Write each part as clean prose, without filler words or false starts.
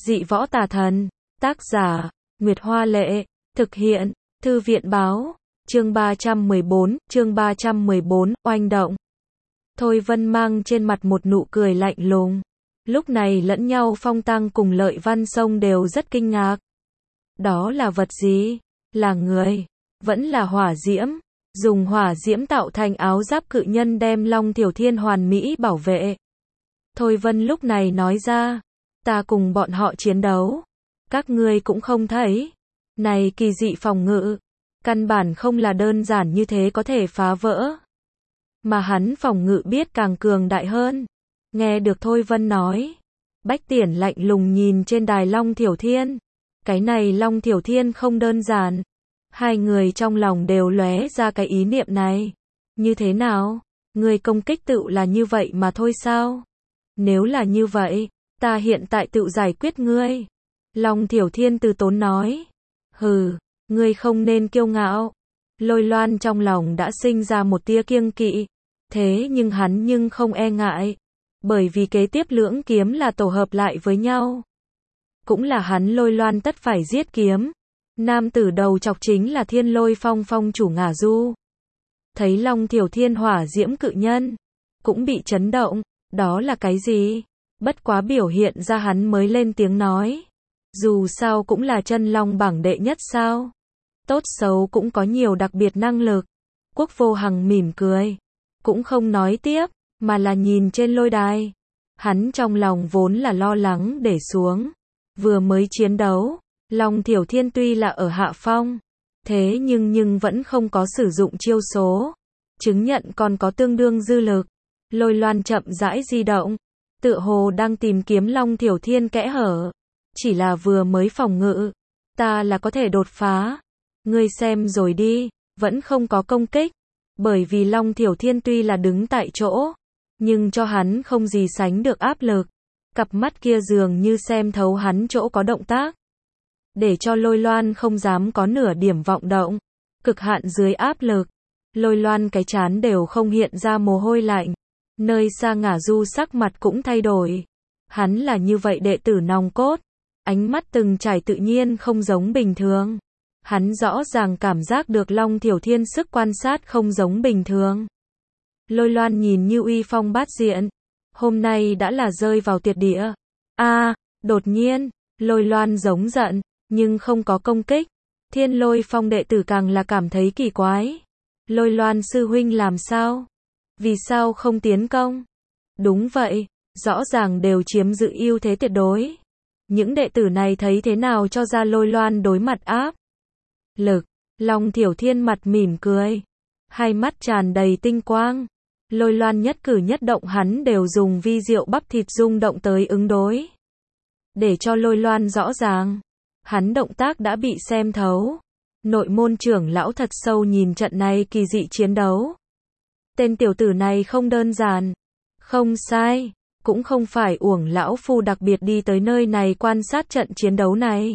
Dị võ tà thần. Tác giả, Nguyệt Hoa Lệ. Thực hiện, Thư viện Báo. Chương 314, oanh động. Thôi Vân mang trên mặt một nụ cười lạnh lùng. Lúc này lẫn nhau Phong Tăng cùng Lợi Văn Sông đều rất kinh ngạc. Đó là vật gì? Là người? Vẫn là hỏa diễm? Dùng hỏa diễm tạo thành áo giáp cự nhân đem Long Tiểu Thiên hoàn mỹ bảo vệ. Thôi Vân lúc này nói ra, ta cùng bọn họ chiến đấu, các ngươi cũng không thấy. Này kỳ dị phòng ngự, căn bản không là đơn giản như thế có thể phá vỡ. Mà hắn phòng ngự biết càng cường đại hơn. Nghe được Thôi Vân nói, Bách Tiển lạnh lùng nhìn trên đài Long Tiểu Thiên. Cái này Long Tiểu Thiên không đơn giản. Hai người trong lòng đều lóe ra cái ý niệm này. Như thế nào? Người công kích tự là như vậy mà thôi sao? Nếu là như vậy, ta hiện tại tự giải quyết ngươi. Long Tiểu Thiên từ tốn nói. Hừ, ngươi không nên kiêu ngạo. Lôi Loan trong lòng đã sinh ra một tia kiêng kỵ. Thế nhưng hắn nhưng không e ngại. Bởi vì kế tiếp lưỡng kiếm là tổ hợp lại với nhau. Cũng là hắn Lôi Loan tất phải giết kiếm. Nam tử đầu chọc chính là Thiên Lôi Phong phong chủ Ngả Du. Thấy Long Tiểu Thiên hỏa diễm cự nhân, cũng bị chấn động. Đó là cái gì? Bất quá biểu hiện ra hắn mới lên tiếng nói. Dù sao cũng là chân long bảng đệ nhất sao? Tốt xấu cũng có nhiều đặc biệt năng lực. Quốc Vô Hằng mỉm cười. Cũng không nói tiếp, mà là nhìn trên lôi đài. Hắn trong lòng vốn là lo lắng để xuống. Vừa mới chiến đấu, Long Tiểu Thiên tuy là ở hạ phong. Thế nhưng vẫn không có sử dụng chiêu số. Chứng nhận còn có tương đương dư lực. Lôi Loan chậm rãi di động. Tựa hồ đang tìm kiếm Long Tiểu Thiên kẽ hở. Chỉ là vừa mới phòng ngự. Ta là có thể đột phá. Ngươi xem rồi đi. Vẫn không có công kích. Bởi vì Long Tiểu Thiên tuy là đứng tại chỗ. Nhưng cho hắn không gì sánh được áp lực. Cặp mắt kia dường như xem thấu hắn chỗ có động tác. Để cho Lôi Loan không dám có nửa điểm vọng động. Cực hạn dưới áp lực. Lôi Loan cái trán đều không hiện ra mồ hôi lạnh. Nơi xa Ngả Du sắc mặt cũng thay đổi. Hắn là như vậy đệ tử nòng cốt. Ánh mắt từng trải tự nhiên không giống bình thường. Hắn rõ ràng cảm giác được Long Tiểu Thiên sức quan sát không giống bình thường. Lôi Loan nhìn như uy phong bát diện. Hôm nay đã là rơi vào tuyệt địa. Đột nhiên, Lôi Loan giống giận, nhưng không có công kích. Thiên Lôi Phong đệ tử càng là cảm thấy kỳ quái. Lôi Loan sư huynh làm sao? Vì sao không tiến công? Đúng vậy, rõ ràng đều chiếm giữ ưu thế tuyệt đối. Những đệ tử này thấy thế nào cho ra Lôi Loan đối mặt áp lực. Long Tiểu Thiên mặt mỉm cười. Hai mắt tràn đầy tinh quang. Lôi Loan nhất cử nhất động hắn đều dùng vi diệu bắp thịt rung động tới ứng đối. Để cho Lôi Loan rõ ràng. Hắn động tác đã bị xem thấu. Nội môn trưởng lão thật sâu nhìn trận này kỳ dị chiến đấu. Tên tiểu tử này không đơn giản. Không sai. Cũng không phải uổng lão phu đặc biệt đi tới nơi này quan sát trận chiến đấu này.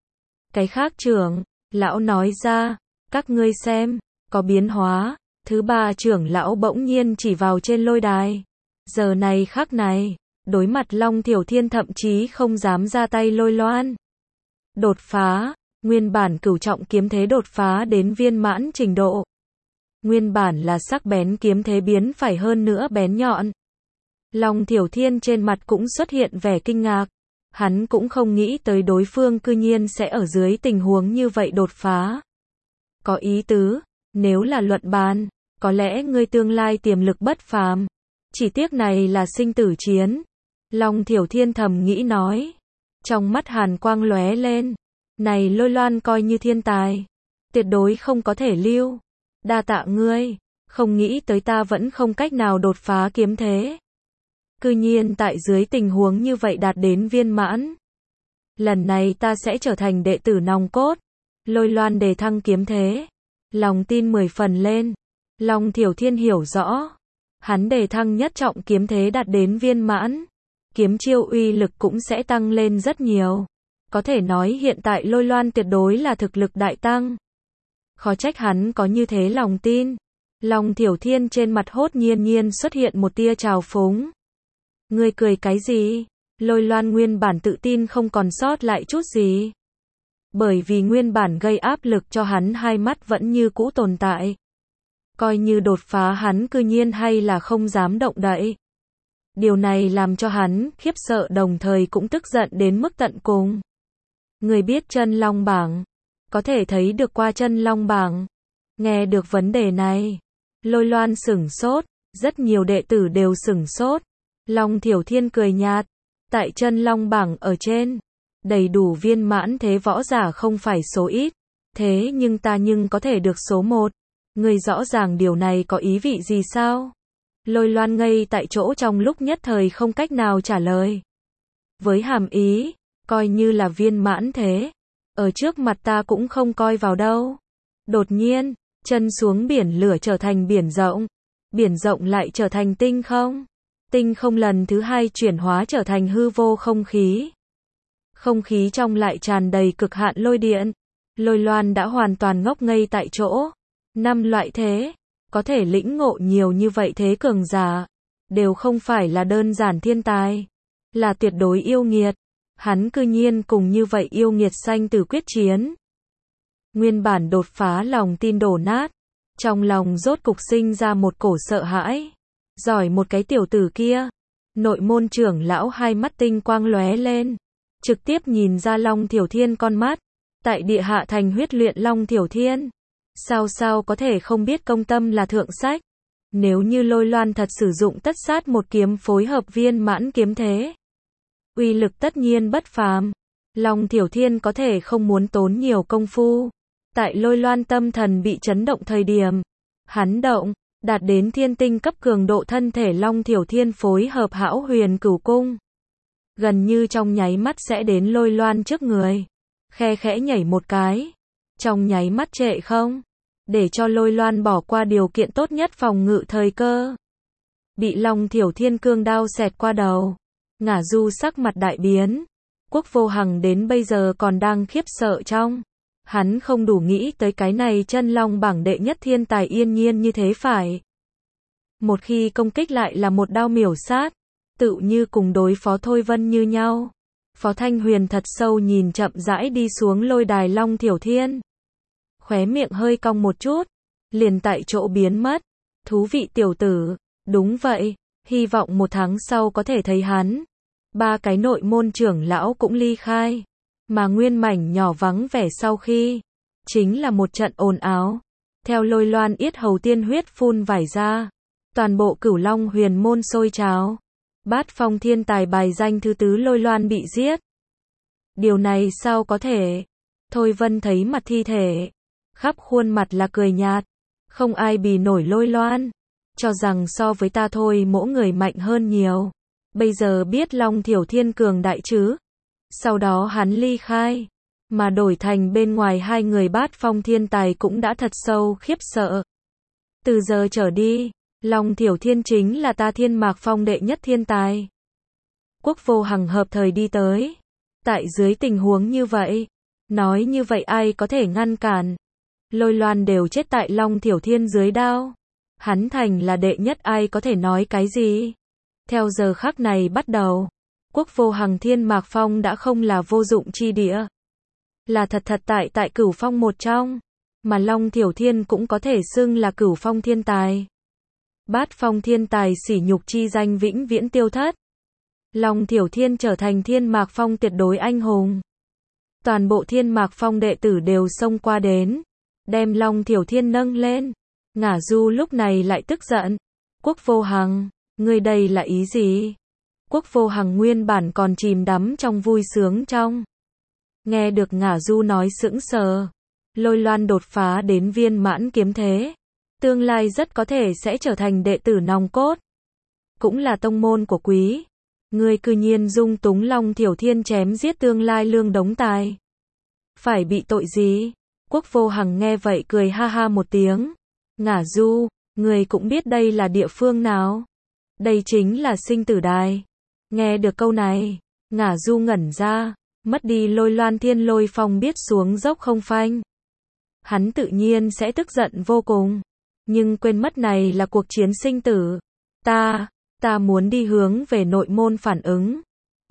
Cái khác trưởng lão nói ra. Các ngươi xem. Có biến hóa. Thứ ba trưởng lão bỗng nhiên chỉ vào trên lôi đài. Giờ này khắc này. Đối mặt Long Tiểu Thiên thậm chí không dám ra tay Lôi Loan. Đột phá. Nguyên bản cửu trọng kiếm thế đột phá đến viên mãn trình độ. Nguyên bản là sắc bén kiếm thế biến phải hơn nữa bén nhọn. Long Tiểu Thiên trên mặt cũng xuất hiện vẻ kinh ngạc. Hắn cũng không nghĩ tới đối phương cư nhiên sẽ ở dưới tình huống như vậy đột phá. Có ý tứ, nếu là luận bàn, có lẽ ngươi tương lai tiềm lực bất phàm. Chỉ tiếc này là sinh tử chiến. Long Tiểu Thiên thầm nghĩ nói. Trong mắt hàn quang lóe lên. Này Lôi Loan coi như thiên tài. Tuyệt đối không có thể lưu. Đa tạ ngươi. Không nghĩ tới ta vẫn không cách nào đột phá kiếm thế. Cư nhiên tại dưới tình huống như vậy đạt đến viên mãn. Lần này ta sẽ trở thành đệ tử nòng cốt. Lôi Loan đề thăng kiếm thế. Lòng tin 10 phần lên. Long Tiểu Thiên hiểu rõ. Hắn đề thăng nhất trọng kiếm thế đạt đến viên mãn. Kiếm chiêu uy lực cũng sẽ tăng lên rất nhiều. Có thể nói hiện tại Lôi Loan tuyệt đối là thực lực đại tăng. Khó trách hắn có như thế lòng tin. Long Tiểu Thiên trên mặt hốt nhiên xuất hiện một tia trào phúng. Ngươi cười cái gì? Lôi Loan nguyên bản tự tin không còn sót lại chút gì. Bởi vì nguyên bản gây áp lực cho hắn hai mắt vẫn như cũ tồn tại. Coi như đột phá hắn cư nhiên hay là không dám động đậy. Điều này làm cho hắn khiếp sợ đồng thời cũng tức giận đến mức tận cùng. Người biết chân long bảng, có thể thấy được qua chân long bảng. Nghe được vấn đề này, Lôi Loan sửng sốt, rất nhiều đệ tử đều sửng sốt. Long Thiểu Thiên cười nhạt, tại chân long bảng ở trên, đầy đủ viên mãn thế võ giả không phải số ít, thế nhưng ta có thể được số 1. Người rõ ràng điều này có ý vị gì sao? Lôi Loan ngây tại chỗ trong lúc nhất thời không cách nào trả lời. Với hàm ý, coi như là viên mãn thế, ở trước mặt ta cũng không coi vào đâu. Đột nhiên, chân xuống biển lửa trở thành biển rộng lại trở thành tinh không lần thứ hai chuyển hóa trở thành hư vô không khí. Không khí trong lại tràn đầy cực hạn lôi điện. Lôi Loan đã hoàn toàn ngốc ngây tại chỗ. 5 loại thế, có thể lĩnh ngộ nhiều như vậy thế cường giả, đều không phải là đơn giản thiên tài, là tuyệt đối yêu nghiệt. Hắn cư nhiên cùng như vậy yêu nghiệt sanh tử quyết chiến. Nguyên bản đột phá lòng tin đổ nát, trong lòng rốt cục sinh ra một cổ sợ hãi. Giỏi một cái tiểu tử kia. Nội môn trưởng lão hai mắt tinh quang lóe lên, trực tiếp nhìn ra Long Thiểu Thiên con mắt. Tại địa hạ thành huyết luyện Long Thiểu Thiên, sao có thể không biết công tâm là thượng sách. Nếu như Lôi Loan thật sử dụng tất sát một kiếm phối hợp viên mãn kiếm thế, uy lực tất nhiên bất phàm. Long Thiểu Thiên có thể không muốn tốn nhiều công phu. Tại Lôi Loan tâm thần bị chấn động thời điểm, hắn đạt đến thiên tinh cấp cường độ thân thể Long Thiểu Thiên phối hợp Hão Huyền Cửu Cung. Gần như trong nháy mắt sẽ đến Lôi Loan trước người. Khe khẽ nhảy một cái. Trong nháy mắt trệ không. Để cho Lôi Loan bỏ qua điều kiện tốt nhất phòng ngự thời cơ. Bị Long Thiểu Thiên cương đao xẹt qua đầu. Ngả Du sắc mặt đại biến. Quốc Vô Hằng đến bây giờ còn đang khiếp sợ trong. Hắn không đủ nghĩ tới cái này chân long bảng đệ nhất thiên tài yên nhiên như thế phải. Một khi công kích lại là một đao miểu sát. Tự như cùng đối phó Thôi Vân như nhau. Phó Thanh Huyền thật sâu nhìn chậm rãi đi xuống lôi đài Long Thiểu Thiên. Khóe miệng hơi cong một chút. Liền tại chỗ biến mất. Thú vị tiểu tử. Đúng vậy. Hy vọng 1 tháng sau có thể thấy hắn. 3 cái nội môn trưởng lão cũng ly khai. Mà nguyên mảnh nhỏ vắng vẻ sau khi. Chính là một trận ồn ào. Theo Lôi Loan yết hầu tiên huyết phun vải ra. Toàn bộ Cửu Long huyền môn sôi trào. Bát phong thiên tài bài danh thứ 4 Lôi Loan bị giết. Điều này sao có thể? Thôi Vân thấy mặt thi thể. Khắp khuôn mặt là cười nhạt. Không ai bì nổi Lôi Loan. Cho rằng so với ta thôi mỗi người mạnh hơn nhiều. Bây giờ biết Long Thiểu Thiên cường đại chứ. Sau đó hắn ly khai. Mà đổi thành bên ngoài 2 người bát phong thiên tài cũng đã thật sâu khiếp sợ. Từ giờ trở đi, Long Thiểu Thiên chính là ta Thiên Mạc Phong đệ nhất thiên tài. Quốc Vô Hằng hợp thời đi tới. Tại dưới tình huống như vậy, nói như vậy ai có thể ngăn cản. Lôi Loan đều chết tại Long Thiểu Thiên dưới đao. Hắn thành là đệ nhất ai có thể nói cái gì. Theo giờ khắc này bắt đầu, Quốc Vô Hằng Thiên Mạc Phong đã không là vô dụng chi địa. Là thật tại Cửu Phong một trong. Mà Long Thiểu Thiên cũng có thể xưng là Cửu Phong thiên tài. Bát phong thiên tài sỉ nhục chi danh vĩnh viễn tiêu thất. Long Thiểu Thiên trở thành Thiên Mạc Phong tuyệt đối anh hùng. Toàn bộ Thiên Mạc Phong đệ tử đều xông qua đến. Đem Long Thiểu Thiên nâng lên. Ngả Du lúc này lại tức giận. Quốc Vô Hằng, ngươi đây là ý gì? Quốc Vô Hằng nguyên bản còn chìm đắm trong vui sướng trong. Nghe được Ngả Du nói sững sờ. Lôi Loan đột phá đến viên mãn kiếm thế. Tương lai rất có thể sẽ trở thành đệ tử nòng cốt. Cũng là tông môn của quý. Ngươi cư nhiên dung túng Long Thiểu Thiên chém giết tương lai lương đống tài. Phải bị tội gì? Quốc Vô Hằng nghe vậy cười ha ha một tiếng. Ngả Du, ngươi cũng biết đây là địa phương nào? Đây chính là sinh tử đài. Nghe được câu này, Ngả Du ngẩn ra, mất đi Lôi Loan Thiên Lôi Phong biết xuống dốc không phanh. Hắn tự nhiên sẽ tức giận vô cùng. Nhưng quên mất này là cuộc chiến sinh tử. Ta muốn đi hướng về nội môn phản ứng.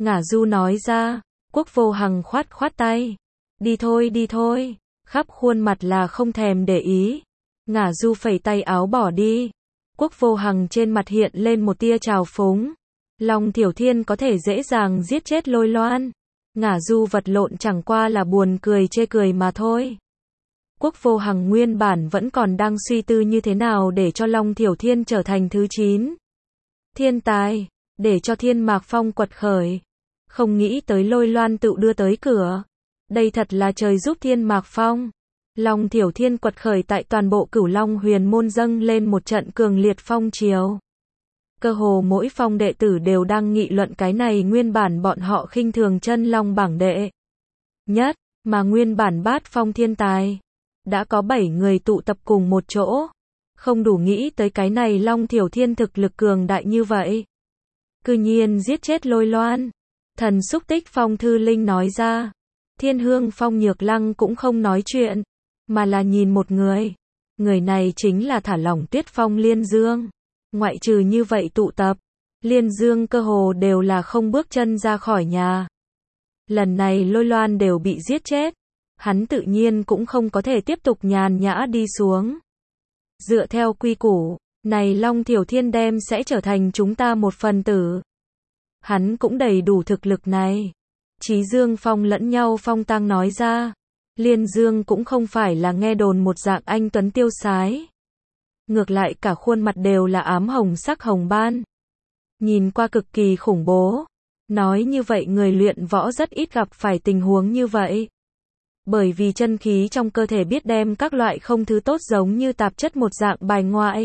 Ngả Du nói ra. Quốc Vô Hằng khoát khoát tay. Đi thôi. Khắp khuôn mặt là không thèm để ý. Ngả Du phẩy tay áo bỏ đi. Quốc Vô Hằng trên mặt hiện lên một tia trào phúng. Long Thiểu Thiên có thể dễ dàng giết chết Lôi Loan. Ngả Du vật lộn chẳng qua là buồn cười chê cười mà thôi. Quốc Vô Hằng nguyên bản vẫn còn đang suy tư như thế nào để cho Long Thiểu Thiên trở thành thứ 9 thiên tài, để cho Thiên Mạc Phong quật khởi. Không nghĩ tới Lôi Loan tự đưa tới cửa. Đây thật là trời giúp Thiên Mạc Phong. Long Thiểu Thiên quật khởi tại toàn bộ Cửu Long Huyền Môn dâng lên một trận cường liệt phong triều. Cơ hồ mỗi phong đệ tử đều đang nghị luận cái này, nguyên bản bọn họ khinh thường chân long bảng đệ nhất, mà nguyên bản bát phong thiên tài. Đã có 7 người tụ tập cùng một chỗ. Không đủ nghĩ tới cái này Long Thiểu Thiên thực lực cường đại như vậy. Cư nhiên giết chết Lôi Loan. Thần Xúc Tích Phong Thư Linh nói ra. Thiên Hương Phong Nhược Lăng cũng không nói chuyện, mà là nhìn một người. Người này chính là thả lỏng Tuyết Phong Liên Dương. Ngoại trừ như vậy tụ tập, Liên Dương cơ hồ đều là không bước chân ra khỏi nhà. Lần này Lôi Loan đều bị giết chết. Hắn tự nhiên cũng không có thể tiếp tục nhàn nhã đi xuống. Dựa theo quy củ, này Long Thiểu Thiên đem sẽ trở thành chúng ta một phần tử. Hắn cũng đầy đủ thực lực này. Chí Dương Phong lẫn nhau phong tăng nói ra. Liên Dương cũng không phải là nghe đồn một dạng anh tuấn tiêu sái. Ngược lại cả khuôn mặt đều là ám hồng sắc hồng ban. Nhìn qua cực kỳ khủng bố. Nói như vậy người luyện võ rất ít gặp phải tình huống như vậy. Bởi vì chân khí trong cơ thể biết đem các loại không thứ tốt giống như tạp chất một dạng bài ngoại.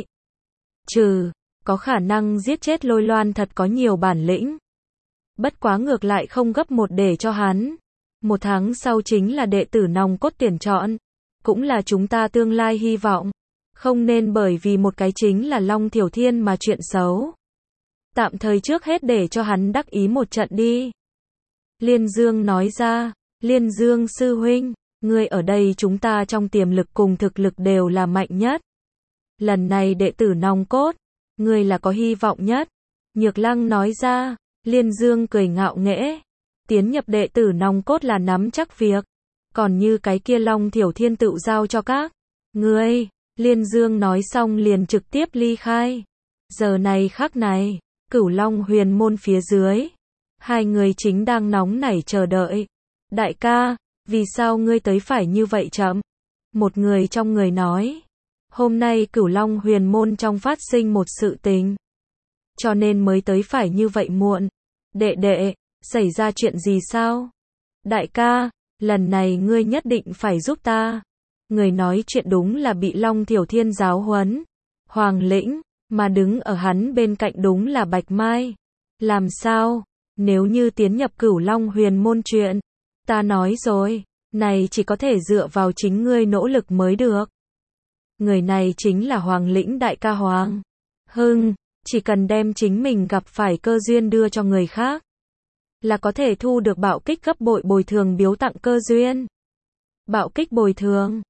Có khả năng giết chết Lôi Loan thật có nhiều bản lĩnh. Bất quá ngược lại không gấp một để cho hắn. 1 tháng sau chính là đệ tử nòng cốt tuyển chọn. Cũng là chúng ta tương lai hy vọng. Không nên bởi vì một cái chính là Long Thiểu Thiên mà chuyện xấu. Tạm thời trước hết để cho hắn đắc ý một trận đi. Liên Dương nói ra. Liên Dương sư huynh, ngươi ở đây chúng ta trong tiềm lực cùng thực lực đều là mạnh nhất. Lần này đệ tử nòng cốt, ngươi là có hy vọng nhất. Nhược Lăng nói ra. Liên Dương cười ngạo nghễ. Tiến nhập đệ tử nòng cốt là nắm chắc việc. Còn như cái kia Long Thiểu Thiên tự giao cho các ngươi. Liên Dương nói xong liền trực tiếp ly khai. Giờ này khắc này, Cửu Long Huyền Môn phía dưới. 2 người chính đang nóng nảy chờ đợi. Đại ca, vì sao ngươi tới phải như vậy chậm? Một người trong người nói. Hôm nay Cửu Long Huyền Môn trong phát sinh một sự tình. Cho nên mới tới phải như vậy muộn. Đệ, xảy ra chuyện gì sao? Đại ca, lần này ngươi nhất định phải giúp ta. Người nói chuyện đúng là bị Long Thiểu Thiên giáo huấn. Hoàng lĩnh, mà đứng ở hắn bên cạnh đúng là Bạch Mai. Làm sao? Nếu như tiến nhập Cửu Long Huyền Môn chuyện. Ta nói rồi, này chỉ có thể dựa vào chính ngươi nỗ lực mới được. Người này chính là Hoàng lĩnh đại ca Hoàng Hưng. Chỉ cần đem chính mình gặp phải cơ duyên đưa cho người khác, là có thể thu được bạo kích gấp bội bồi thường biếu tặng cơ duyên. Bạo kích bồi thường,